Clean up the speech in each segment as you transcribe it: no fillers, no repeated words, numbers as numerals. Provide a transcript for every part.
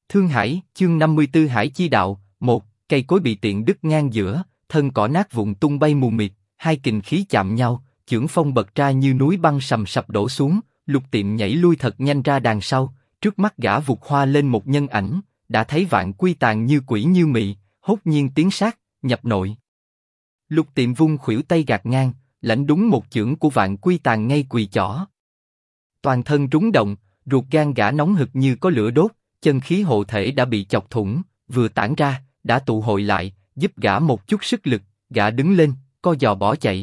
Thương Hải, chương 54 Hải Chi Đạo, 1, cây cối bị tiện đứt ngang giữa, thân cỏ nát vụn tung bay mù mịt, hai kình khí chạm nhau, chưởng phong bật ra như núi băng sầm sập đổ xuống, Lục Tiệm nhảy lui thật nhanh ra đằng sau, trước mắt gã vụt hoa lên một nhân ảnh, đã thấy Vạn Quy Tàng như quỷ như mị, hốt nhiên tiến sát, nhập nội. Lục Tiệm vung khuỷu tay gạt ngang, lãnh đúng một chưởng của Vạn Quy Tàng ngay quỳ chỏ. Toàn thân rúng động, ruột gan gã nóng hực như có lửa đốt, chân khí hộ thể đã bị chọc thủng, vừa tản ra, đã tụ hội lại, giúp gã một chút sức lực, gã đứng lên, co giò bỏ chạy.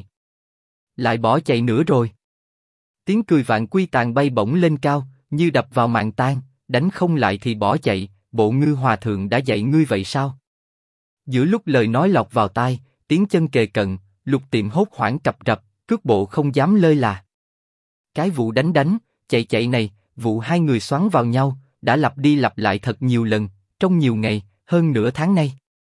Lại bỏ chạy nữa rồi. Tiếng cười Vạn Quy Tàng bay bổng lên cao, như đập vào màn tan, đánh không lại thì bỏ chạy, bộ Ngư Hòa Thượng đã dạy ngươi vậy sao? Giữa lúc lời nói lọt vào tai, tiếng chân kề cận, Lục Tiệm hốt hoảng cập rập, cước bộ không dám lơi là. Cái vụ đánh, chạy này, vụ hai người xoắn vào nhau, đã lặp đi lặp lại thật nhiều lần, trong nhiều ngày, hơn nửa tháng nay.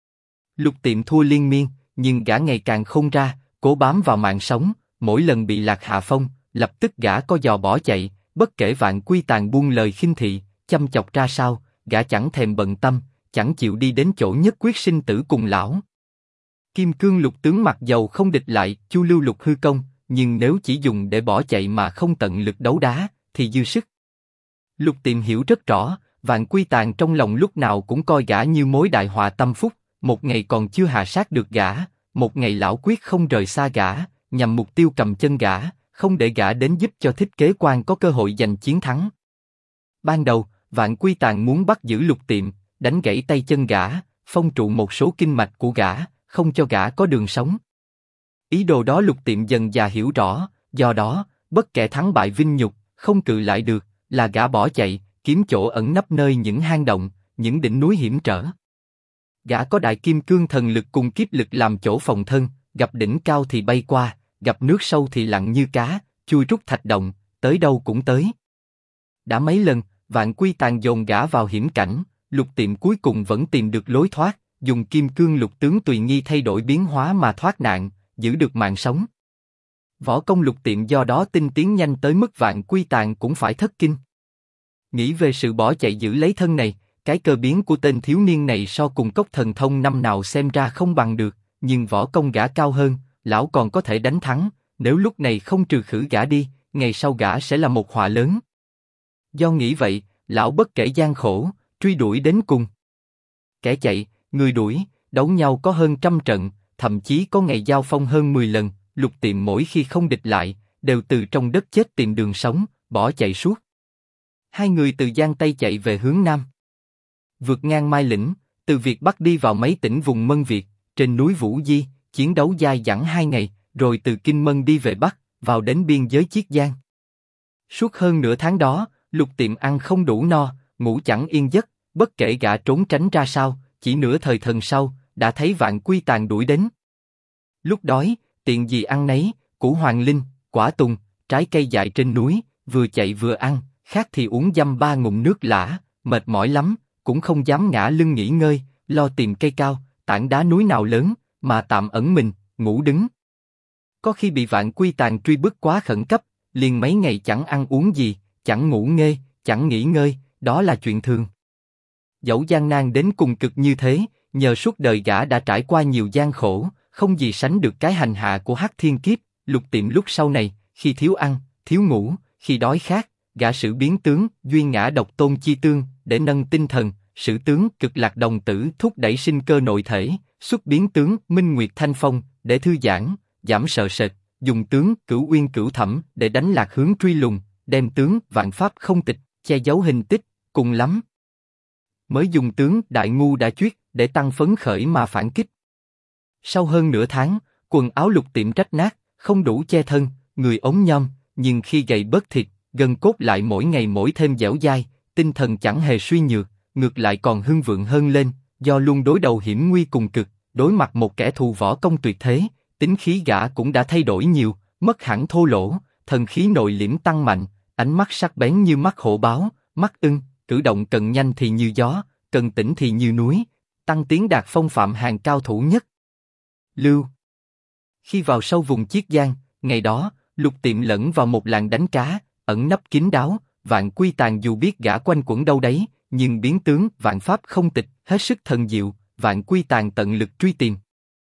Lục Tiệm thua liên miên, nhưng gã ngày càng khôn ra, cố bám vào mạng sống, mỗi lần bị lạc hạ phong, lập tức gã co giò bỏ chạy, bất kể Vạn Quy Tàng buông lời khinh thị, chăm chọc ra sao, gã chẳng thèm bận tâm, chẳng chịu đi đến chỗ nhất quyết sinh tử cùng lão. Kim Cương Lục tướng mặc dầu không địch lại Chu Lưu Lục hư công, nhưng nếu chỉ dùng để bỏ chạy mà không tận lực đấu đá, thì dư sức. Lục Tiệm hiểu rất rõ, Vạn Quy Tàng trong lòng lúc nào cũng coi gã như mối đại họa tâm phúc, một ngày còn chưa hạ sát được gã, một ngày lão quyết không rời xa gã, nhằm mục tiêu cầm chân gã, không để gã đến giúp cho Thích Kế Quan có cơ hội giành chiến thắng. Ban đầu, Vạn Quy Tàng muốn bắt giữ Lục Tiệm, đánh gãy tay chân gã, phong trụ một số kinh mạch của gã, không cho gã có đường sống. Ý đồ đó Lục Tiệm dần dà hiểu rõ, do đó, bất kể thắng bại vinh nhục, không cự lại được, là gã bỏ chạy, kiếm chỗ ẩn nấp nơi những hang động, những đỉnh núi hiểm trở. Gã có đại kim cương thần lực cùng kiếp lực làm chỗ phòng thân, gặp đỉnh cao thì bay qua, gặp nước sâu thì lặng như cá, chui rút thạch động, tới đâu cũng tới. Đã mấy lần, Vạn Quy Tàng dồn gã vào hiểm cảnh, Lục Tiệm cuối cùng vẫn tìm được lối thoát, dùng Kim Cương Lục tướng tùy nghi thay đổi biến hóa mà thoát nạn, giữ được mạng sống. Võ công Lục Tiệm do đó tinh tiến nhanh tới mức Vạn Quy Tàng cũng phải thất kinh. Nghĩ về sự bỏ chạy giữ lấy thân này, cái cơ biến của tên thiếu niên này so cùng cốc thần thông năm nào xem ra không bằng được, nhưng võ công gã cao hơn, lão còn có thể đánh thắng, nếu lúc này không trừ khử gã đi, ngày sau gã sẽ là một họa lớn. Do nghĩ vậy, lão bất kể gian khổ, truy đuổi đến cùng. Kẻ chạy, người đuổi, đấu nhau có hơn 100 trận, thậm chí có ngày giao phong hơn 10 lần, Lục Tiệm mỗi khi không địch lại, đều từ trong đất chết tìm đường sống, bỏ chạy suốt. Hai người từ Giang Tây chạy về hướng Nam. Vượt ngang Mai Lĩnh, từ Việt Bắc đi vào mấy tỉnh vùng Mân Việt, trên núi Vũ Di, chiến đấu dai dẳng 2 ngày, rồi từ Kinh Mân đi về Bắc, vào đến biên giới Chiết Giang. Suốt hơn nửa tháng đó, Lục Tiệm ăn không đủ no, ngủ chẳng yên giấc, bất kể gã trốn tránh ra sao, chỉ nửa thời thần sau, đã thấy Vạn Quy Tàng đuổi đến. Lúc đói, tiện gì ăn nấy, củ hoàng linh, quả tùng, trái cây dại trên núi, vừa chạy vừa ăn, khát thì uống dăm 3 ngụm nước lã, mệt mỏi lắm, cũng không dám ngã lưng nghỉ ngơi, lo tìm cây cao, tảng đá núi nào lớn, mà tạm ẩn mình, ngủ đứng. Có khi bị Vạn Quy Tàng truy bức quá khẩn cấp, liền mấy ngày chẳng ăn uống gì, chẳng ngủ nghê, chẳng nghỉ ngơi, đó là chuyện thường. Dẫu gian nan đến cùng cực như thế, nhờ suốt đời gã đã trải qua nhiều gian khổ, không gì sánh được cái hành hạ của Hắc Thiên Kiếp. Lục Tiệm lúc sau này, khi thiếu ăn, thiếu ngủ, khi đói khát, gã sử biến tướng Duyên Ngã Độc Tôn Chi Tương để nâng tinh thần, sử tướng Cực Lạc Đồng Tử thúc đẩy sinh cơ nội thể, xuất biến tướng Minh Nguyệt Thanh Phong để thư giãn, giảm sợ sệt, dùng tướng Cửu Uyên Cửu Thẩm để đánh lạc hướng truy lùng, đem tướng Vạn Pháp Không Tịch che giấu hình tích, cùng lắm mới dùng tướng Đại Ngu Đã Chuyết để tăng phấn khởi mà phản kích. Sau hơn nửa tháng, quần áo Lục Tiệm rách nát, không đủ che thân, người ốm nhom, nhưng khi gầy bớt thịt, gân cốt lại mỗi ngày mỗi thêm dẻo dai, tinh thần chẳng hề suy nhược, ngược lại còn hưng vượng hơn lên, do luôn đối đầu hiểm nguy cùng cực, đối mặt một kẻ thù võ công tuyệt thế, tính khí gã cũng đã thay đổi nhiều, mất hẳn thô lỗ, thần khí nội liễm tăng mạnh, ánh mắt sắc bén như mắt hổ báo, mắt ưng, cử động cần nhanh thì như gió, cần tĩnh thì như núi, tăng tiến đạt phong phạm hàng cao thủ nhất. Lưu. Khi vào sâu vùng Chiết Giang, ngày đó, Lục Tiệm lẫn vào một làng đánh cá, ẩn nấp kín đáo, Vạn Quy Tàng dù biết gã quanh quẩn đâu đấy, nhưng biến tướng vạn pháp không tịch, hết sức thần diệu, Vạn Quy Tàng tận lực truy tìm.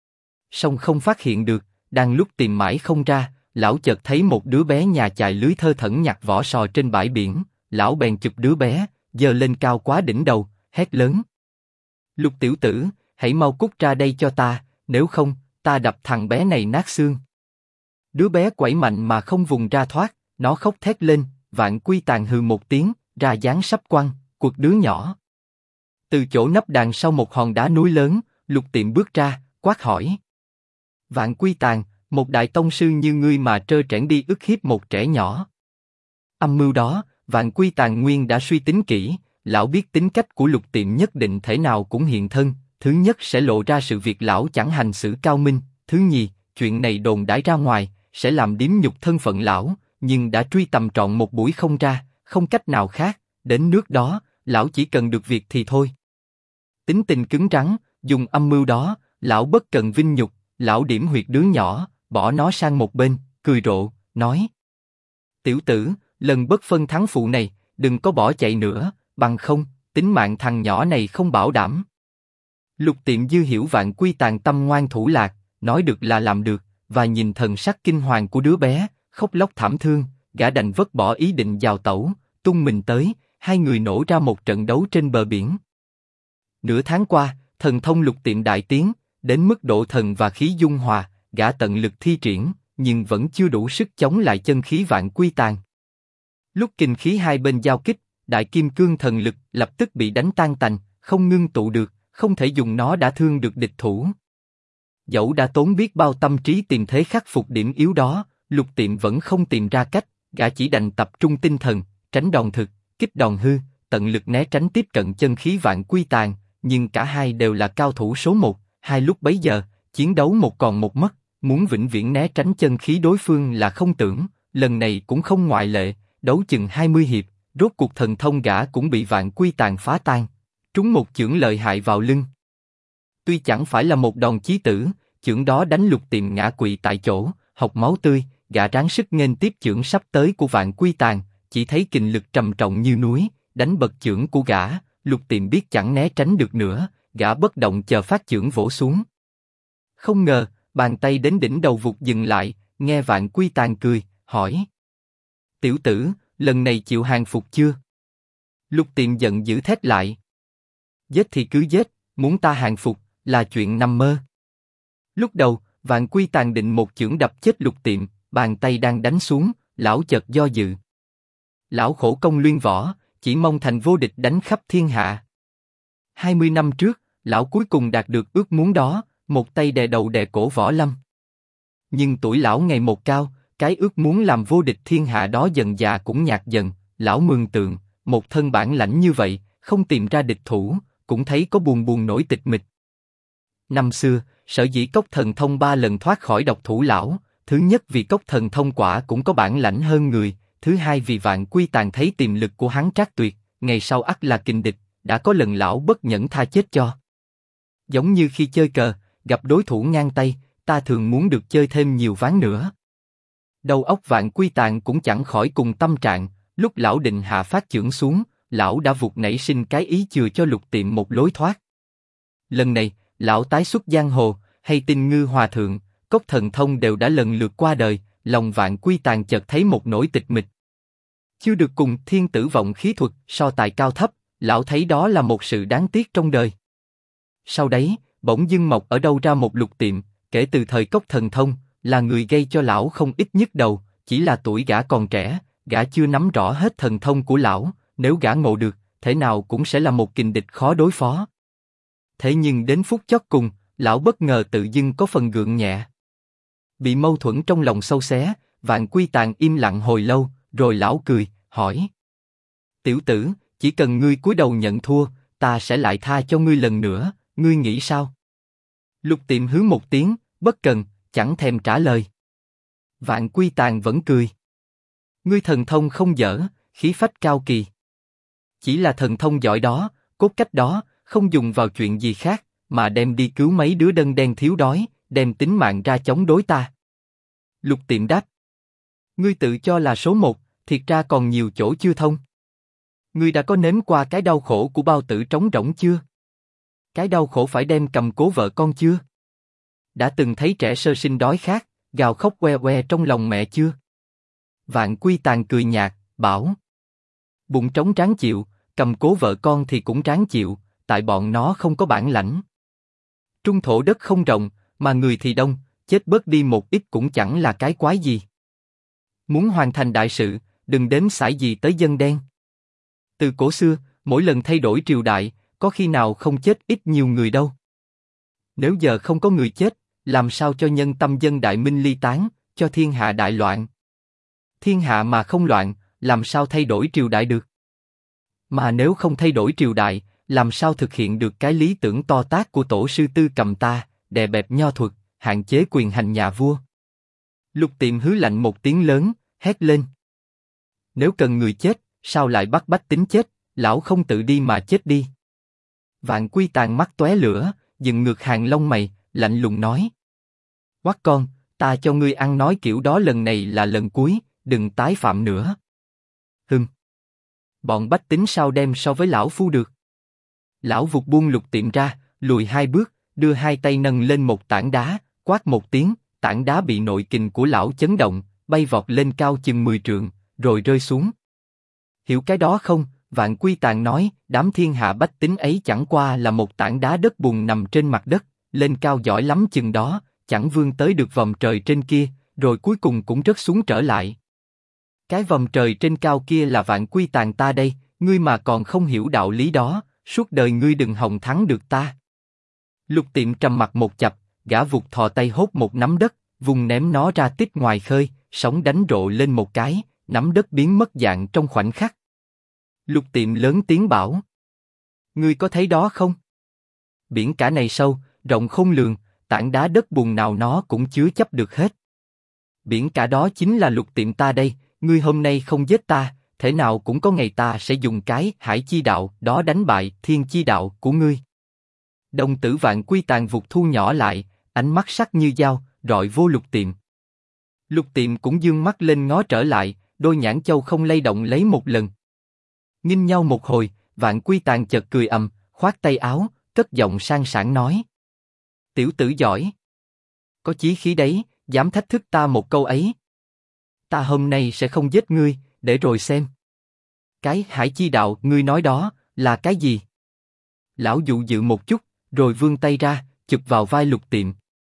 Song không phát hiện được, đang lúc tìm mãi không ra, lão chợt thấy một đứa bé nhà chài lưới thơ thẩn nhặt vỏ sò trên bãi biển, lão bèn chụp đứa bé, giơ lên cao quá đỉnh đầu, hét lớn: Lục tiểu tử, hãy mau cút ra đây cho ta, nếu không, ta đập thằng bé này nát xương. Đứa bé quẩy mạnh mà không vùng ra thoát, nó khóc thét lên, Vạn Quy Tàng hừ một tiếng, ra dáng sắp quăng, quật đứa nhỏ. Từ chỗ nấp đằng sau một hòn đá núi lớn, Lục Tiệm bước ra, quát hỏi: Vạn Quy Tàng, một đại tông sư như ngươi mà trơ trẽn đi ức hiếp một trẻ nhỏ. Âm mưu đó, Vạn Quy Tàng nguyên đã suy tính kỹ, lão biết tính cách của Lục Tiệm nhất định thể nào cũng hiện thân, thứ nhất sẽ lộ ra sự việc lão chẳng hành xử cao minh, thứ nhì, chuyện này đồn đãi ra ngoài, sẽ làm điếm nhục thân phận lão, nhưng đã truy tầm trọn một buổi không ra, không cách nào khác, đến nước đó, lão chỉ cần được việc thì thôi. Tính tình cứng rắn, dùng âm mưu đó, lão bất cần vinh nhục, lão điểm huyệt đứa nhỏ, bỏ nó sang một bên, cười rộ, nói: Tiểu tử, lần bất phân thắng phụ này, đừng có bỏ chạy nữa, bằng không, tính mạng thằng nhỏ này không bảo đảm. Lục Tiệm dư hiểu Vạn Quy Tàng tâm ngoan thủ lạc, nói được là làm được, và nhìn thần sắc kinh hoàng của đứa bé, khóc lóc thảm thương, gã đành vứt bỏ ý định giào tẩu, tung mình tới, hai người nổ ra một trận đấu trên bờ biển. Nửa tháng qua, thần thông Lục Tiệm đại tiến, đến mức độ thần và khí dung hòa, gã tận lực thi triển, nhưng vẫn chưa đủ sức chống lại chân khí Vạn Quy Tàng. Lúc kình khí hai bên giao kích, đại kim cương thần lực lập tức bị đánh tan tành, không ngưng tụ được, không thể dùng nó đã thương được địch thủ. Dẫu đã tốn biết bao tâm trí tìm thế khắc phục điểm yếu đó, Lục Tiệm vẫn không tìm ra cách, gã chỉ đành tập trung tinh thần, tránh đòn thực, kích đòn hư, tận lực né tránh tiếp cận chân khí Vạn Quy Tàng, nhưng cả hai đều là cao thủ số một, hai lúc bấy giờ, chiến đấu một còn một mất, muốn vĩnh viễn né tránh chân khí đối phương là không tưởng, lần này cũng không ngoại lệ, đấu chừng 20 hiệp, rốt cuộc thần thông gã cũng bị Vạn Quy Tàng phá tan, trúng một chưởng lợi hại vào lưng. Tuy chẳng phải là một đòn chí tử, chưởng đó đánh Lục Tiệm ngã quỵ tại chỗ, hộc máu tươi, gã ráng sức nghênh tiếp chưởng sắp tới của Vạn Quy Tàng, chỉ thấy kình lực trầm trọng như núi, đánh bật chưởng của gã, Lục Tiệm biết chẳng né tránh được nữa, gã bất động chờ phát chưởng vỗ xuống. Không ngờ, bàn tay đến đỉnh đầu vụt dừng lại, nghe Vạn Quy Tàng cười, hỏi: Tiểu tử, lần này chịu hàng phục chưa? Lục Tiệm giận dữ thét lại: Giết thì cứ giết, muốn ta hàng phục, là chuyện nằm mơ. Lúc đầu, Vạn Quy Tàng định một chưởng đập chết Lục Tiệm, bàn tay đang đánh xuống, lão chợt do dự. Lão khổ công luyện võ, chỉ mong thành vô địch đánh khắp thiên hạ. 20 năm trước, lão cuối cùng đạt được ước muốn đó, một tay đè đầu đè cổ Võ Lâm. Nhưng tuổi lão ngày một cao, cái ước muốn làm vô địch thiên hạ đó dần dà cũng nhạt dần, lão mường tượng, một thân bản lãnh như vậy, không tìm ra địch thủ, cũng thấy có buồn buồn nổi tịch mịch. Năm xưa, sở dĩ Cốc Thần Thông 3 lần thoát khỏi độc thủ lão, thứ nhất vì Cốc Thần Thông quả cũng có bản lãnh hơn người, thứ hai vì Vạn Quy Tàng thấy tiềm lực của hắn trác tuyệt, ngày sau ắt là kình địch, đã có lần lão bất nhẫn tha chết cho. Giống như khi chơi cờ, gặp đối thủ ngang tay, ta thường muốn được chơi thêm nhiều ván nữa. Đầu óc Vạn Quy Tàng cũng chẳng khỏi cùng tâm trạng, lúc lão định hạ phát chưởng xuống, lão đã vụt nảy sinh cái ý chừa cho Lục Tiệm một lối thoát. Lần này, lão tái xuất giang hồ, hay Tinh Ngư Hòa Thượng, Cốc Thần Thông đều đã lần lượt qua đời, lòng Vạn Quy Tàng chợt thấy một nỗi tịch mịch. Chưa được cùng thiên tử vọng khí thuật so tài cao thấp, lão thấy đó là một sự đáng tiếc trong đời. Sau đấy, bỗng dưng mọc ở đâu ra một Lục Tiệm, kể từ thời Cốc Thần Thông, là người gây cho lão không ít nhức đầu, chỉ là tuổi gã còn trẻ, gã chưa nắm rõ hết thần thông của lão, nếu gã ngộ được, thể nào cũng sẽ là một kình địch khó đối phó. Thế nhưng đến phút chót cùng, lão bất ngờ tự dưng có phần gượng nhẹ. Bị mâu thuẫn trong lòng sâu xé, Vạn Quy Tàng im lặng hồi lâu, rồi lão cười, hỏi: Tiểu tử, chỉ cần ngươi cúi đầu nhận thua, ta sẽ lại tha cho ngươi lần nữa, ngươi nghĩ sao? Lục Tiệm hứ một tiếng, bất cần, chẳng thèm trả lời. Vạn Quy Tàng vẫn cười. Ngươi thần thông không dở, khí phách cao kỳ. Chỉ là thần thông giỏi đó, cốt cách đó, không dùng vào chuyện gì khác, mà đem đi cứu mấy đứa đân đen thiếu đói, đem tính mạng ra chống đối ta. Lục Tiệm đáp: Ngươi tự cho là số một, thiệt ra còn nhiều chỗ chưa thông. Ngươi đã có nếm qua cái đau khổ của bao tử trống rỗng chưa? Cái đau khổ phải đem cầm cố vợ con chưa? Đã từng thấy trẻ sơ sinh đói khát, gào khóc que que trong lòng mẹ chưa? Vạn Quy Tàng cười nhạt, bảo. Bụng trống ráng chịu, cầm cố vợ con thì cũng ráng chịu, tại bọn nó không có bản lãnh. Trung thổ đất không rộng, mà người thì đông, chết bớt đi một ít cũng chẳng là cái quái gì. Muốn hoàn thành đại sự, đừng đếm xãi gì tới dân đen. Từ cổ xưa, mỗi lần thay đổi triều đại, có khi nào không chết ít nhiều người đâu. Nếu giờ không có người chết, làm sao cho nhân tâm dân đại minh ly tán, cho thiên hạ đại loạn. Thiên hạ mà không loạn, làm sao thay đổi triều đại được? Mà nếu không thay đổi triều đại, làm sao thực hiện được cái lý tưởng to tát của tổ sư Tư Cầm ta, đè bẹp nho thuật, hạn chế quyền hành nhà vua? Lục Tiệm hứ lạnh một tiếng lớn, hét lên. Nếu cần người chết, sao lại bắt bách tính chết, lão không tự đi mà chết đi. Vạn Quy Tàng mắt tóe lửa, dựng ngược hàng lông mày, lạnh lùng nói. Quát con, ta cho ngươi ăn nói kiểu đó lần này là lần cuối, đừng tái phạm nữa. Bọn bách tính sao đem so với lão phu được? Lão vụt buông Lục Tiệm ra, lùi 2 bước, đưa 2 tay nâng lên một tảng đá, quát một tiếng, tảng đá bị nội kình của lão chấn động, bay vọt lên cao chừng 10 trượng, rồi rơi xuống. Hiểu cái đó không? Vạn Quy Tàng nói, đám thiên hạ bách tính ấy chẳng qua là một tảng đá đất bùn nằm trên mặt đất, lên cao giỏi lắm chừng đó, chẳng vươn tới được vòm trời trên kia, rồi cuối cùng cũng rớt xuống trở lại. Cái vòm trời trên cao kia là Vạn Quy Tàng ta đây, ngươi mà còn không hiểu đạo lý đó, suốt đời ngươi đừng hòng thắng được ta. Lục Tiệm trầm mặt một chập, gã vụt thò tay hốt một nắm đất, vùng ném nó ra tít ngoài khơi, sóng đánh rộ lên một cái, nắm đất biến mất dạng trong khoảnh khắc. Lục Tiệm lớn tiếng bảo. Ngươi có thấy đó không? Biển cả này sâu, rộng khôn lường, tảng đá đất bùn nào nó cũng chứa chấp được hết. Biển cả đó chính là Lục Tiệm ta đây, ngươi hôm nay không giết ta, thể nào cũng có ngày ta sẽ dùng cái hải chi đạo đó đánh bại thiên chi đạo của ngươi. Đồng tử Vạn Quy Tàng vụt thu nhỏ lại, ánh mắt sắc như dao, rọi vô Lục Tiệm. Lục Tiệm cũng dương mắt lên ngó trở lại, đôi nhãn châu không lay động lấy một lần. Nghinh nhau một hồi, Vạn Quy Tàng chợt cười ầm, khoát tay áo, cất giọng sang sảng nói. Tiểu tử giỏi. Có chí khí đấy, dám thách thức ta một câu ấy. Ta hôm nay sẽ không giết ngươi, để rồi xem. Cái hải chi đạo ngươi nói đó, là cái gì? Lão dụ dự một chút, rồi vươn tay ra, chụp vào vai Lục Tiệm.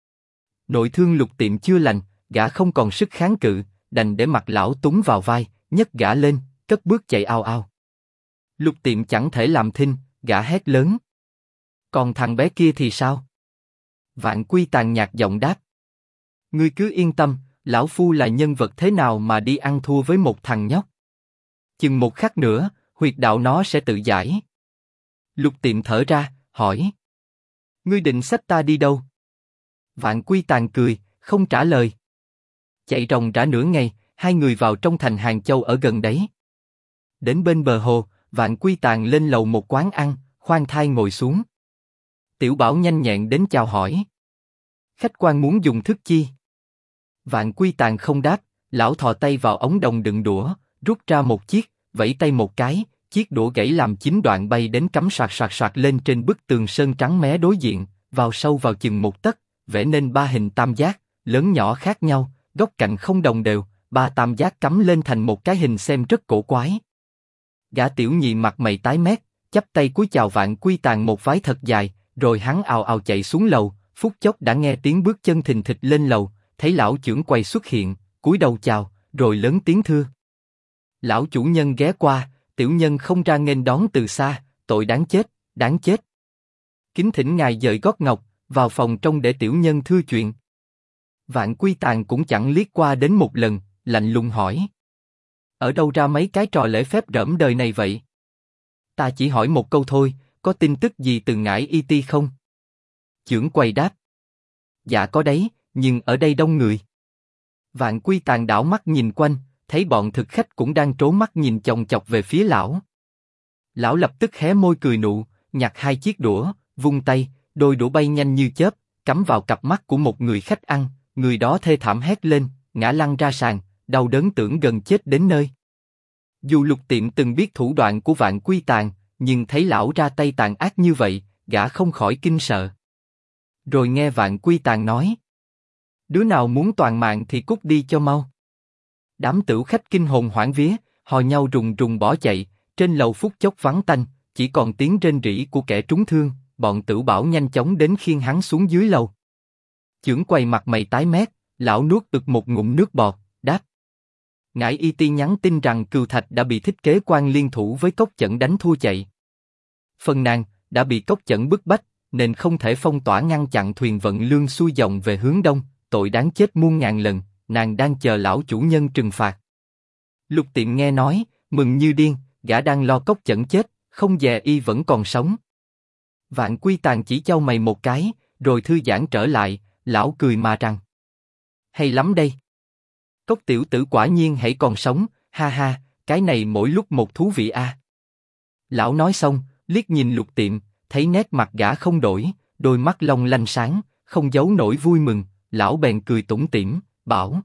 Nội thương Lục Tiệm chưa lành, gã không còn sức kháng cự, đành để mặc lão túng vào vai, nhấc gã lên, cất bước chạy ao ao. Lục Tiệm chẳng thể làm thinh, gã hét lớn. Còn thằng bé kia thì sao? Vạn Quy Tàng nhạt giọng đáp. Ngươi cứ yên tâm, lão phu là nhân vật thế nào mà đi ăn thua với một thằng nhóc. Chừng một khắc nữa, huyệt đạo nó sẽ tự giải. Lục Tiệm thở ra, hỏi. Ngươi định xách ta đi đâu? Vạn Quy Tàng cười, không trả lời. Chạy ròng rã nửa ngày, hai người vào trong thành Hàng Châu ở gần đấy. Đến bên bờ hồ, Vạn Quy Tàng lên lầu một quán ăn, khoan thai ngồi xuống. Tiểu Bảo nhanh nhẹn đến chào hỏi. Khách quan muốn dùng thức chi? Vạn Quy Tàng không đáp, lão thò tay vào ống đồng đựng đũa, rút ra một chiếc, vẫy tay một cái, chiếc đũa gãy làm 9 đoạn bay đến cắm soạt soạt soạt lên trên bức tường sơn trắng mé đối diện, vào sâu vào chừng 1 tấc, vẽ nên 3 hình tam giác, lớn nhỏ khác nhau, góc cạnh không đồng đều, 3 tam giác cắm lên thành một cái hình xem rất cổ quái. Gã tiểu nhị mặt mày tái mét, chắp tay cúi chào Vạn Quy Tàng một vái thật dài, rồi hắn ào ào chạy xuống lầu, phút chốc đã nghe tiếng bước chân thình thịch lên lầu, thấy lão chưởng quầy xuất hiện, cúi đầu chào, rồi lớn tiếng thưa. Lão chủ nhân ghé qua, tiểu nhân không ra nghênh đón từ xa, tội đáng chết, đáng chết. Kính thỉnh ngài dời gót ngọc, vào phòng trong để tiểu nhân thưa chuyện. Vạn Quy Tàng cũng chẳng liếc qua đến một lần, lạnh lùng hỏi. Ở đâu ra mấy cái trò lễ phép rỡm đời này vậy? Ta chỉ hỏi một câu thôi, có tin tức gì từ ngải y ti không? Chưởng quầy đáp. Dạ có đấy, nhưng ở đây đông người. Vạn Quy Tàng đảo mắt nhìn quanh, thấy bọn thực khách cũng đang trố mắt nhìn chòng chọc về phía lão. Lão lập tức hé môi cười nụ, nhặt 2 chiếc đũa, vung tay, đôi đũa bay nhanh như chớp, cắm vào cặp mắt của một người khách ăn, người đó thê thảm hét lên, ngã lăn ra sàn, đau đớn tưởng gần chết đến nơi. Dù Lục Tiệm từng biết thủ đoạn của Vạn Quy Tàng, nhưng thấy lão ra tay tàn ác như vậy, gã không khỏi kinh sợ. Rồi nghe Vạn Quy Tàng nói: đứa nào muốn toàn mạng thì cút đi cho mau. Đám tửu khách kinh hồn hoảng vía, hò nhau rùng rùng bỏ chạy, trên lầu phút chốc vắng tanh, chỉ còn tiếng rên rỉ của kẻ trúng thương. Bọn Tửu Bảo nhanh chóng đến khiêng hắn xuống dưới lầu. Chưởng quầy mặt mày tái mét, lão nuốt ực một ngụm nước bọt, đáp: Ngải Y Ti nhắn tin rằng Cừu Thạch đã bị Thích Kế Quan liên thủ với Cốc Chẩn đánh thua chạy. Phần nàng đã bị Cốc Chẩn bức bách, nên không thể phong tỏa ngăn chặn thuyền vận lương xuôi dòng về hướng đông, tội đáng chết muôn ngàn lần, nàng đang chờ lão chủ nhân trừng phạt. Lục Tiệm nghe nói, mừng như điên, gã đang lo Cốc Chẩn chết, không dè y vẫn còn sống. Vạn Quy Tàng chỉ chau mày một cái, rồi thư giãn trở lại, lão cười mà rằng: hay lắm đây. Cốc tiểu tử quả nhiên hãy còn sống, ha ha, cái này mỗi lúc một thú vị a. Lão nói xong, liếc nhìn Lục Tiệm, thấy nét mặt gã không đổi, đôi mắt long lanh sáng, không giấu nổi vui mừng, lão bèn cười tủm tỉm, bảo: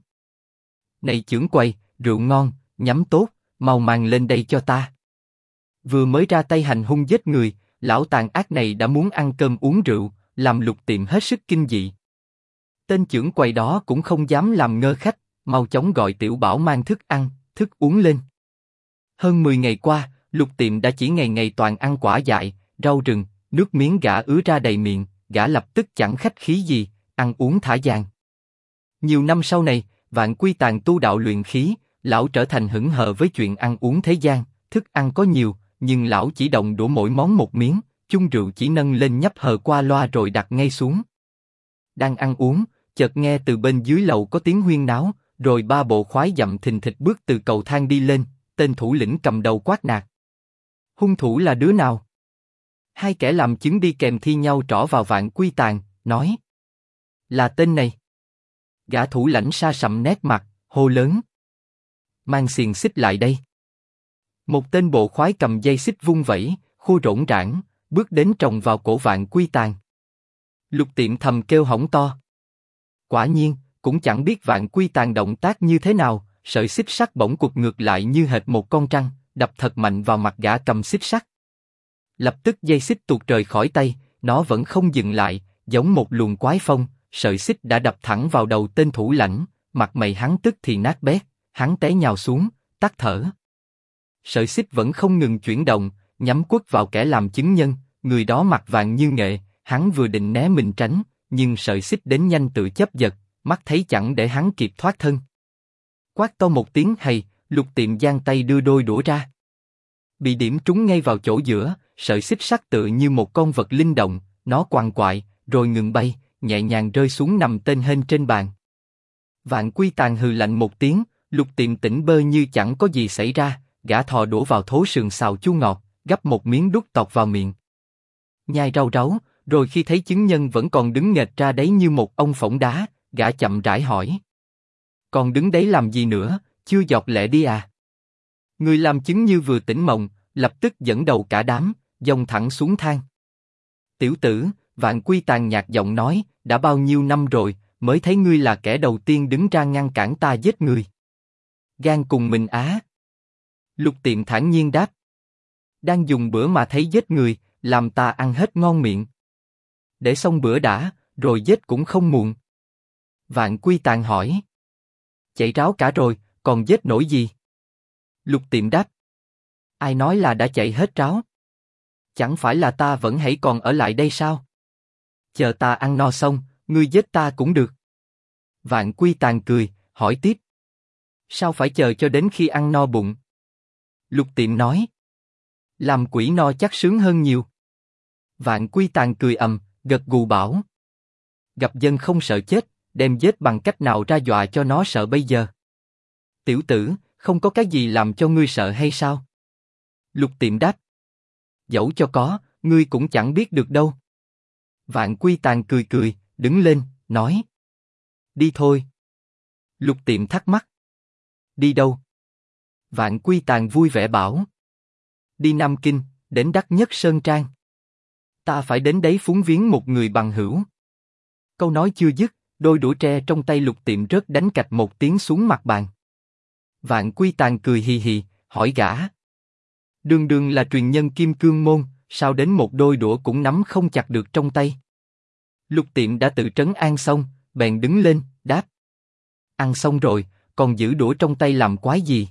này chưởng quầy, rượu ngon, nhắm tốt, mau mang lên đây cho ta. Vừa mới ra tay hành hung giết người, lão tàn ác này đã muốn ăn cơm uống rượu, làm Lục Tiệm hết sức kinh dị. Tên chưởng quầy đó cũng không dám làm ngơ khách, mau chóng gọi Tiểu Bảo mang thức ăn, thức uống lên. Hơn 10 ngày qua, Lục Tiệm đã chỉ ngày ngày toàn ăn quả dại, rau rừng, nước miếng gã ứa ra đầy miệng, gã lập tức chẳng khách khí gì, ăn uống thả dàng. Nhiều năm sau này, Vạn Quy Tàng tu đạo luyện khí, lão trở thành hững hờ với chuyện ăn uống thế gian, thức ăn có nhiều, nhưng lão chỉ động đũa mỗi món một miếng, chung rượu chỉ nâng lên nhấp hờ qua loa rồi đặt ngay xuống. Đang ăn uống, chợt nghe từ bên dưới lầu có tiếng huyên náo, rồi ba bộ khoái dậm thình thịch bước từ cầu thang đi lên, tên thủ lĩnh cầm đầu quát nạt: hung thủ là đứa nào? Hai kẻ làm chứng đi kèm thi nhau trỏ vào Vạn Quy Tàng, nói: là tên này. Gã thủ lãnh sa sầm nét mặt, hô lớn: mang xiềng xích lại đây. Một tên bộ khoái cầm dây xích vung vẩy, khô rỗng rãng, bước đến trồng vào cổ Vạn Quy Tàng. Lục Tiệm thầm kêu hỏng to. Quả nhiên, cũng chẳng biết Vạn Quy Tàng động tác như thế nào, sợi xích sắt bỗng cụt ngược lại như hệt một con trăng, đập thật mạnh vào mặt gã cầm xích sắt. Lập tức dây xích tuột rời khỏi tay, nó vẫn không dừng lại, giống một luồng quái phong, sợi xích đã đập thẳng vào đầu tên thủ lãnh, mặt mày hắn tức thì nát bét, hắn té nhào xuống, tắt thở. Sợi xích vẫn không ngừng chuyển động, nhắm quất vào kẻ làm chứng nhân, người đó mặt vàng như nghệ, hắn vừa định né mình tránh, nhưng sợi xích đến nhanh tự chấp giật, mắt thấy chẳng để hắn kịp thoát thân. Quát to một tiếng hay, Lục Tiệm giang tay đưa đôi đũa ra. Bị điểm trúng ngay vào chỗ giữa, sợi xích sắt tựa như một con vật linh động, nó quằn quại, rồi ngừng bay, nhẹ nhàng rơi xuống nằm tên hên trên bàn. Vạn Quy Tàng hừ lạnh một tiếng, Lục Tiệm tỉnh bơ như chẳng có gì xảy ra, gã thò đũa vào thố sườn xào chua ngọt, gắp một miếng đút tọt vào miệng. Nhai rau ráu, rồi khi thấy chứng nhân vẫn còn đứng nghệt ra đấy như một ông phỗng đá, gã chậm rãi hỏi: còn đứng đấy làm gì nữa, chưa giọt lệ đi à? Người làm chứng như vừa tỉnh mộng, lập tức dẫn đầu cả đám, dông thẳng xuống thang. Tiểu tử, Vạn Quy Tàng nhạt giọng nói, đã bao nhiêu năm rồi, mới thấy ngươi là kẻ đầu tiên đứng ra ngăn cản ta giết người. Gan cùng mình á. Lục Tiệm thản nhiên đáp: đang dùng bữa mà thấy giết người, làm ta ăn hết ngon miệng. Để xong bữa đã, rồi giết cũng không muộn. Vạn Quy Tàng hỏi: chạy ráo cả rồi, còn giết nổi gì? Lục Tiệm đáp: ai nói là đã chạy hết ráo? Chẳng phải là ta vẫn hãy còn ở lại đây sao? Chờ ta ăn no xong, ngươi giết ta cũng được. Vạn Quy Tàng cười, hỏi tiếp: sao phải chờ cho đến khi ăn no bụng? Lục Tiệm nói: làm quỷ no chắc sướng hơn nhiều. Vạn Quy Tàng cười gật gù bảo: gặp dân không sợ chết, đem giết bằng cách nào ra dọa cho nó sợ bây giờ? Tiểu tử, không có cái gì làm cho ngươi sợ hay sao? Lục Tiệm đáp: dẫu cho có, ngươi cũng chẳng biết được đâu. Vạn Quy Tàng cười cười, đứng lên, nói: đi thôi. Lục Tiệm thắc mắc: đi đâu? Vạn Quy Tàng vui vẻ bảo: đi Nam Kinh, đến Đắc Nhất Sơn Trang. Ta phải đến đấy phúng viếng một người bằng hữu. Câu nói chưa dứt, đôi đũa tre trong tay Lục Tiệm rớt đánh cạch một tiếng xuống mặt bàn. Vạn Quy Tàng cười hì hì, hỏi gã. Đường Đường là truyền nhân Kim Cương môn, sao đến một đôi đũa cũng nắm không chặt được trong tay. Lục Tiệm đã tự trấn an xong, bèn đứng lên, đáp. Ăn xong rồi, còn giữ đũa trong tay làm quái gì?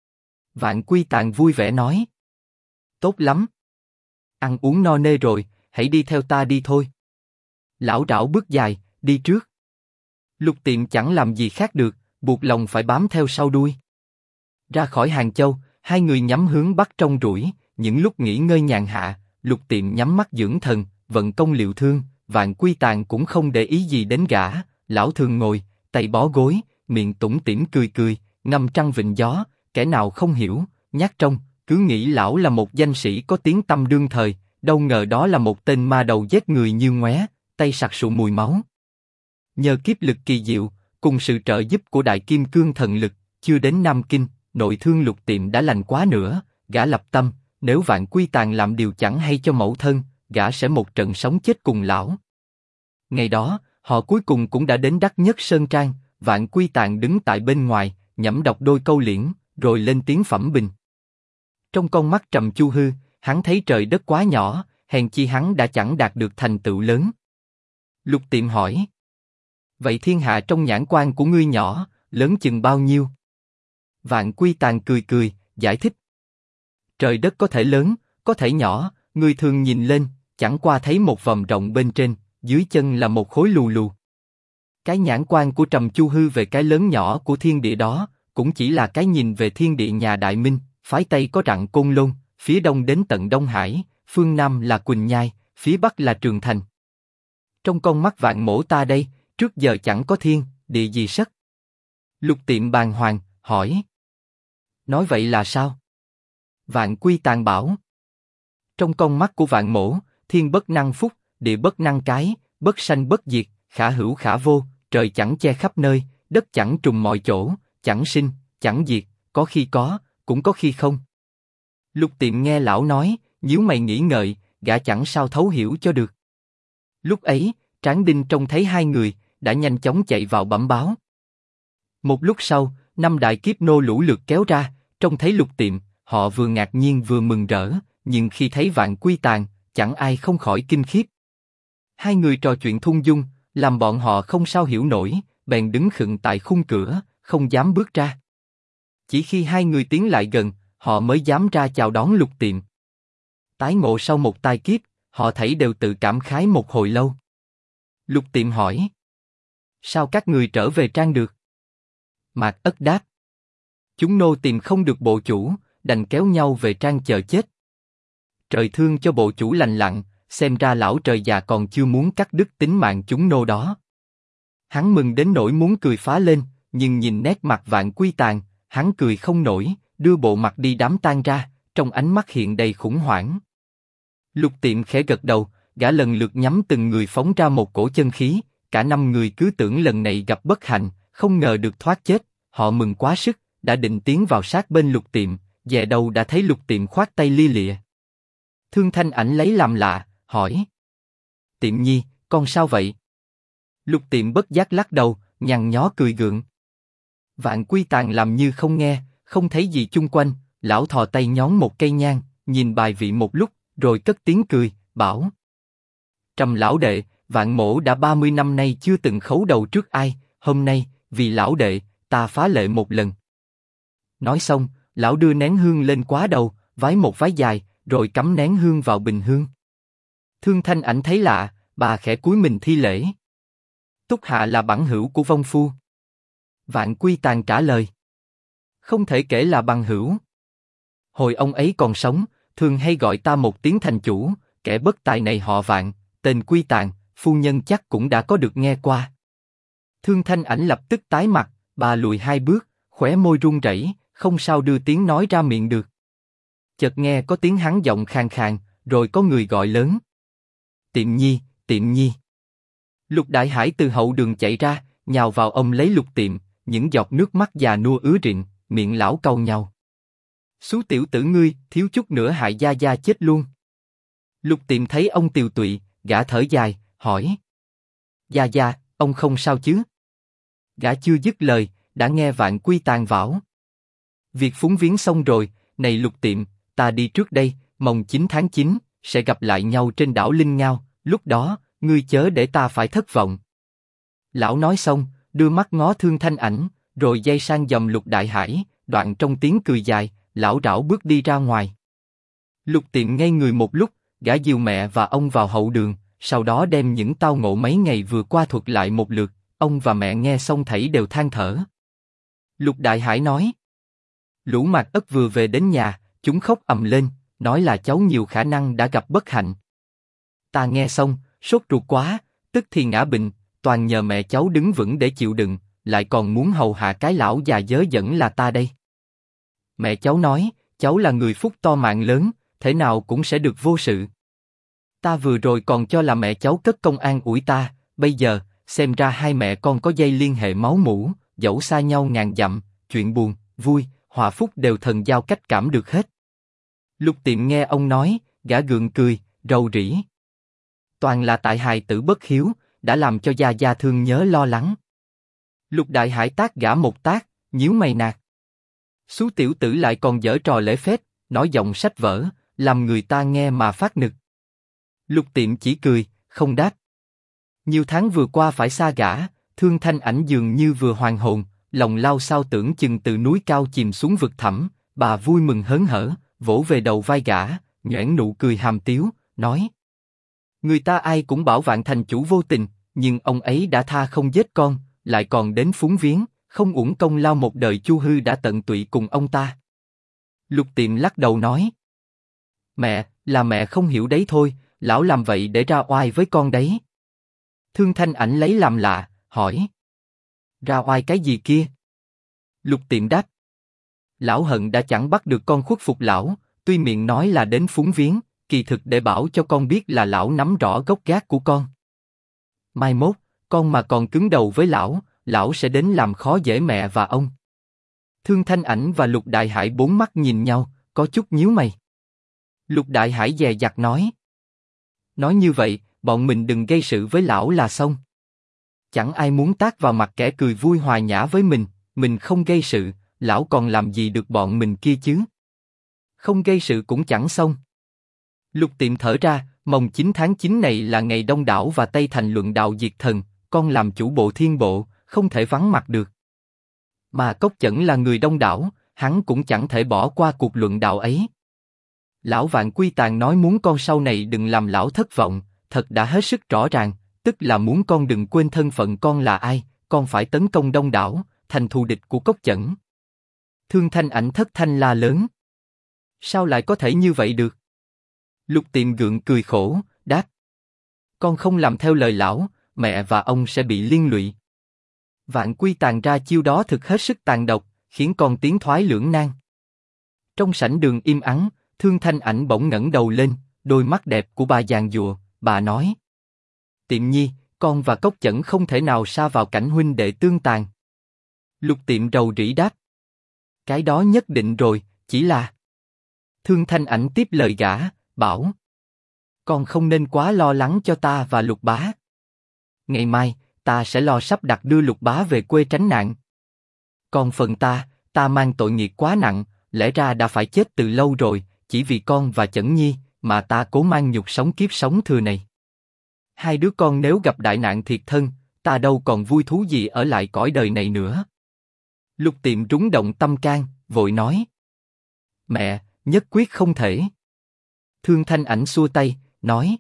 Vạn Quy Tạng vui vẻ nói. Tốt lắm. Ăn uống no nê rồi, hãy đi theo ta đi thôi. Lão Trảo bước dài, đi trước. Lục Tiệm chẳng làm gì khác được, buộc lòng phải bám theo sau đuôi. Ra khỏi Hàng Châu, hai người nhắm hướng bắc trong rủi, những lúc nghỉ ngơi nhàn hạ, Lục Tiệm nhắm mắt dưỡng thần, vận công liệu thương, Vạn Quy Tạng cũng không để ý gì đến gã, lão thường ngồi, tay bó gối, miệng tủm tỉm cười cười, ngâm trăng vịnh gió, kẻ nào không hiểu, nhát trông, cứ nghĩ lão là một danh sĩ có tiếng tăm đương thời, đâu ngờ đó là một tên ma đầu giết người như ngoé, tay sặc sụa mùi máu. Nhờ kiếp lực kỳ diệu, cùng sự trợ giúp của Đại Kim Cương thần lực, chưa đến Nam Kinh, nội thương Lục Tiệm đã lành quá nữa, gã lập tâm, nếu Vạn Quy Tạng làm điều chẳng hay cho mẫu thân, gã sẽ một trận sống chết cùng lão. Ngày đó, họ cuối cùng cũng đã đến Đắc Nhất Sơn Trang, Vạn Quy Tạng đứng tại bên ngoài, nhẩm đọc đôi câu liễn, rồi lên tiếng phẩm bình. Trong con mắt Trầm Chu Hư, hắn thấy trời đất quá nhỏ, hèn chi hắn đã chẳng đạt được thành tựu lớn. Lục Tiệm hỏi. Vậy thiên hạ trong nhãn quan của ngươi nhỏ, lớn chừng bao nhiêu? Vạn Quy Tạng cười cười, giải thích. Trời đất có thể lớn, có thể nhỏ, ngươi thường nhìn lên, chẳng qua thấy một vòm rộng bên trên, dưới chân là một khối lù lù. Cái nhãn quan của Trầm Chu Hư về cái lớn nhỏ của thiên địa đó, cũng chỉ là cái nhìn về thiên địa nhà Đại Minh, phái Tây có Rặng Côn Lôn, phía đông đến tận Đông Hải, phương Nam là Quỳnh Nhai, phía Bắc là Trường Thành. Trong con mắt Vạn Mỗ ta đây, trước giờ chẳng có thiên, địa gì sắc. Lục Tiệm bàng hoàng, hỏi. Nói vậy là sao? Vạn Quy Tạng bảo. Trong con mắt của Vạn Mỗ, thiên bất năng phúc, địa bất năng cái, bất sanh bất diệt, khả hữu khả vô, trời chẳng che khắp nơi, đất chẳng trùng mọi chỗ, chẳng sinh, chẳng diệt, có khi có, cũng có khi không. Lục Tiệm nghe lão nói, nhíu mày nghĩ ngợi, gã chẳng sao thấu hiểu cho được. Lúc ấy, Tráng Đinh trông thấy hai người, đã nhanh chóng chạy vào bẩm báo. Một lúc sau, 5 đại kiếp nô lũ lượt kéo ra, trông thấy Lục Tiệm, họ vừa ngạc nhiên vừa mừng rỡ, nhưng khi thấy Vạn Quy Tạng, chẳng ai không khỏi kinh khiếp. Hai người trò chuyện thung dung, làm bọn họ không sao hiểu nổi, bèn đứng khựng tại khung cửa, không dám bước ra. Chỉ khi hai người tiến lại gần, họ mới dám ra chào đón Lục Tiệm. Tái ngộ sau một tai kiếp, họ thảy đều tự cảm khái một hồi lâu. Lục Tiệm hỏi. Sao các người trở về trang được? Mạc Ất đáp. Chúng nô tìm không được bộ chủ, đành kéo nhau về trang chờ chết. Trời thương cho bộ chủ lành lặn, xem ra lão trời già còn chưa muốn cắt đứt tính mạng chúng nô đó. Hắn mừng đến nỗi muốn cười phá lên, nhưng nhìn nét mặt Vạn Quy Tạng, hắn cười không nổi, đưa bộ mặt đi đám tang ra, trong ánh mắt hiện đầy khủng hoảng. Lục Tiệm khẽ gật đầu, gã lần lượt nhắm từng người phóng ra một cổ chân khí, cả 5 người cứ tưởng lần này gặp bất hạnh, không ngờ được thoát chết, họ mừng quá sức, đã định tiến vào sát bên Lục Tiệm, dè đâu đã thấy Lục Tiệm khoát tay lia lịa. Thương Thanh Ảnh lấy làm lạ, hỏi. Tiệm nhi, con sao vậy? Lục Tiệm bất giác lắc đầu, nhăn nhó cười gượng. Vạn Quy Tạng làm như không nghe, không thấy gì chung quanh, lão thò tay nhón một cây nhang, nhìn bài vị một lúc, rồi cất tiếng cười, bảo. Trầm lão đệ, Vạn Mỗ đã 30 năm nay chưa từng khấu đầu trước ai, hôm nay, vì lão đệ, ta phá lệ một lần. Nói xong, lão đưa nén hương lên quá đầu, vái một vái dài, rồi cắm nén hương vào bình hương. Thương Thanh Ảnh thấy lạ, bà khẽ cúi mình thi lễ. Túc hạ là bằng hữu của vong phu. Vạn Quy Tạng trả lời. Không thể kể là bằng hữu. Hồi ông ấy còn sống, thường hay gọi ta một tiếng thành chủ, kẻ bất tài này họ Vạn, tên Quy Tạng, phu nhân chắc cũng đã có được nghe qua. Thương Thanh Ảnh lập tức tái mặt, bà lùi 2 bước, khóe môi run rẩy, không sao đưa tiếng nói ra miệng được. Chợt nghe có tiếng hắn giọng khàn khàn, rồi có người gọi lớn. Tiệm nhi, Tiệm nhi. Lục Đại Hải từ hậu đường chạy ra, nhào vào ôm lấy Lục Tiệm, những giọt nước mắt già nua ứa rịn, miệng lão cau nhàu. Xú tiểu tử ngươi, thiếu chút nữa hại gia gia chết luôn. Lục Tiệm thấy ông tiều tụy, gã thở dài, hỏi. Gia gia, ông không sao chứ? Gã chưa dứt lời, đã nghe Vạn Quy Tạng vảo. Việc phúng viếng xong rồi, này Lục Tiệm, ta đi trước đây, mồng 9 tháng 9, sẽ gặp lại nhau trên đảo Linh Ngao, lúc đó, ngươi chớ để ta phải thất vọng. Lão nói xong, đưa mắt ngó Thương Thanh Ảnh, rồi dây sang dòm Lục Đại Hải, đoạn trong tiếng cười dài, lão rảo bước đi ra ngoài. Lục Tiệm ngây người một lúc, gã dìu mẹ và ông vào hậu đường, sau đó đem những tao ngộ mấy ngày vừa qua thuật lại một lượt, ông và mẹ nghe xong thảy đều than thở. Lục Đại Hải nói: Lũ Mạc Ất vừa về đến nhà, chúng khóc ầm lên, nói là cháu nhiều khả năng đã gặp bất hạnh. Ta nghe xong, sốt ruột quá, tức thì ngã bệnh, toàn nhờ mẹ cháu đứng vững để chịu đựng, lại còn muốn hầu hạ cái lão già dớ dẫn là ta đây. Mẹ cháu nói, cháu là người phúc to mạng lớn, thế nào cũng sẽ được vô sự. Ta vừa rồi còn cho là mẹ cháu cất công an ủi ta, bây giờ, xem ra hai mẹ con có dây liên hệ máu mủ, dẫu xa nhau ngàn dặm, chuyện buồn, vui, hòa phúc đều thần giao cách cảm được hết. Lục Tiệm nghe ông nói, gã gượng cười, rầu rĩ. Toàn là tại hài tử bất hiếu, đã làm cho gia gia thương nhớ lo lắng. Lục Đại Hải tát gã một tát, nhíu mày nạt. Xú tiểu tử lại còn giở trò lễ phép, nói giọng sách vở, làm người ta nghe mà phát nực. Lục Tiệm chỉ cười, không đáp. Nhiều tháng vừa qua phải xa gã, Thương Thanh Ảnh dường như vừa hoàn hồn, lòng lao sao tưởng chừng từ núi cao chìm xuống vực thẳm, bà vui mừng hớn hở, vỗ về đầu vai gã, nhoẻn nụ cười hàm tiếu, nói: Người ta ai cũng bảo Vạn thành chủ vô tình, nhưng ông ấy đã tha không giết con, lại còn đến phúng viếng, không uổng công lao một đời Chu Hư đã tận tụy cùng ông ta. Lục Tiệm lắc đầu nói: Mẹ, là mẹ không hiểu đấy thôi, lão làm vậy để ra oai với con đấy. Thương Thanh Ảnh lấy làm lạ, hỏi: Ra oai cái gì kia? Lục Tiệm đáp: Lão hận đã chẳng bắt được con khuất phục lão, tuy miệng nói là đến phúng viếng, kỳ thực để bảo cho con biết là lão nắm rõ gốc gác của con. Mai mốt, con mà còn cứng đầu với lão, lão sẽ đến làm khó dễ mẹ và ông. Thương Thanh Ảnh và Lục Đại Hải bốn mắt nhìn nhau, có chút nhíu mày. Lục Đại Hải dè dặt nói: Nói như vậy, bọn mình đừng gây sự với lão là xong. Chẳng ai muốn tát vào mặt kẻ cười vui hòa nhã với mình không gây sự, lão còn làm gì được bọn mình kia chứ? Không gây sự cũng chẳng xong. Lục Tiệm thở ra, mồng 9 tháng 9 này là ngày Đông Đảo và Tây Thành luận đạo diệt thần, con làm chủ bộ thiên bộ, không thể vắng mặt được. Mà Cốc Chẩn là người Đông Đảo, hắn cũng chẳng thể bỏ qua cuộc luận đạo ấy. Lão Vạn Quy Tàn nói muốn con sau này đừng làm lão thất vọng, thật đã hết sức rõ ràng, tức là muốn con đừng quên thân phận con là ai, con phải tấn công Đông Đảo, thành thù địch của Cốc Chẩn. Thương Thanh Ảnh thất thanh la lớn: Sao lại có thể như vậy được? Lục Tiệm gượng cười khổ, đáp: Con không làm theo lời lão, mẹ và ông sẽ bị liên lụy. Vạn Quy Tàn ra chiêu đó thực hết sức tàn độc, khiến con tiến thoái lưỡng nan. Trong sảnh đường im ắng, Thương Thanh Ảnh bỗng ngẩng đầu lên, đôi mắt đẹp của bà giàn giụa, bà nói: Tiệm nhi, con và Cốc Chẩn không thể nào sa vào cảnh huynh đệ tương tàn. Lục Tiệm rầu rĩ đáp: Cái đó nhất định rồi, chỉ là... Thương Thanh Ảnh tiếp lời gã, bảo: Con không nên quá lo lắng cho ta và Lục bá. Ngày mai, ta sẽ lo sắp đặt đưa Lục bá về quê tránh nạn. Còn phần ta mang tội nghiệp quá nặng, lẽ ra đã phải chết từ lâu rồi, chỉ vì con và Chẩn nhi, mà ta cố mang nhục sống kiếp sống thừa này. Hai đứa con nếu gặp đại nạn thiệt thân, ta đâu còn vui thú gì ở lại cõi đời này nữa. Lục Tiệm rúng động tâm can, vội nói: Mẹ, nhất quyết không thể. Thương Thanh Ảnh xua tay, nói: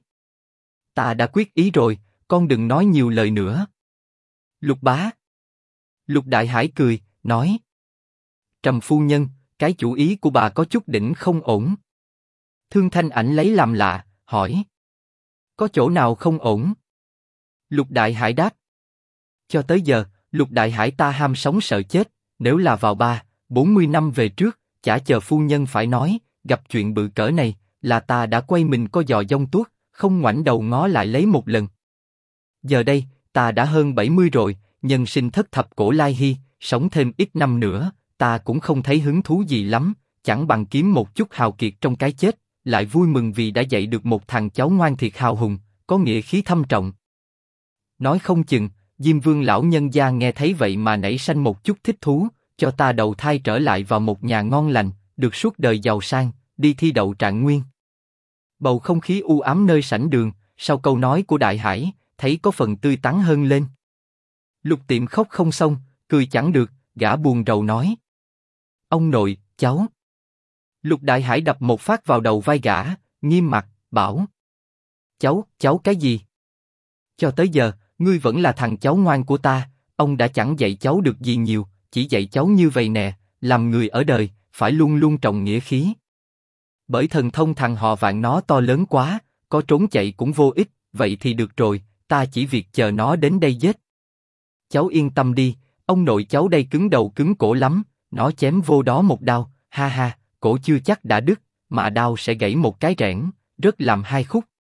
Ta đã quyết ý rồi, con đừng nói nhiều lời nữa. Lục bá. Lục Đại Hải cười, nói: Trầm phu nhân, cái chủ ý của bà có chút đỉnh không ổn. Thương Thanh Ảnh lấy làm lạ, hỏi: Có chỗ nào không ổn? Lục Đại Hải đáp: Cho tới giờ, Lục Đại Hải ta ham sống sợ chết, nếu là vào 40 năm về trước, chả chờ phu nhân phải nói, gặp chuyện bự cỡ này, là ta đã quay mình co giò dông tuốt, không ngoảnh đầu ngó lại lấy một lần. Giờ đây, ta đã hơn 70 rồi, nhân sinh thất thập cổ lai hy, sống thêm ít năm nữa, ta cũng không thấy hứng thú gì lắm, chẳng bằng kiếm một chút hào kiệt trong cái chết, lại vui mừng vì đã dạy được một thằng cháu ngoan thiệt hào hùng, có nghĩa khí thâm trọng. Nói không chừng, Diêm Vương lão nhân gia nghe thấy vậy mà nảy sanh một chút thích thú, cho ta đầu thai trở lại vào một nhà ngon lành, được suốt đời giàu sang, đi thi đậu trạng nguyên. Bầu không khí u ám nơi sảnh đường, sau câu nói của Đại Hải, thấy có phần tươi tắn hơn lên. Lục Tiệm khóc không xong, cười chẳng được, gã buồn rầu nói. Ông nội, cháu. Lục Đại Hải đập một phát vào đầu vai gã, nghiêm mặt, bảo. Cháu cái gì? Cho tới giờ, ngươi vẫn là thằng cháu ngoan của ta, ông đã chẳng dạy cháu được gì nhiều, chỉ dạy cháu như vậy nè, làm người ở đời, phải luôn luôn trọng nghĩa khí. Bởi thần thông thằng họ Vạn nó to lớn quá, có trốn chạy cũng vô ích, vậy thì được rồi, ta chỉ việc chờ nó đến đây giết. Cháu yên tâm đi, ông nội cháu đây cứng đầu cứng cổ lắm, nó chém vô đó một đao, ha ha, cổ chưa chắc đã đứt, mà đao sẽ gãy một cái rẽn, rất làm hai khúc.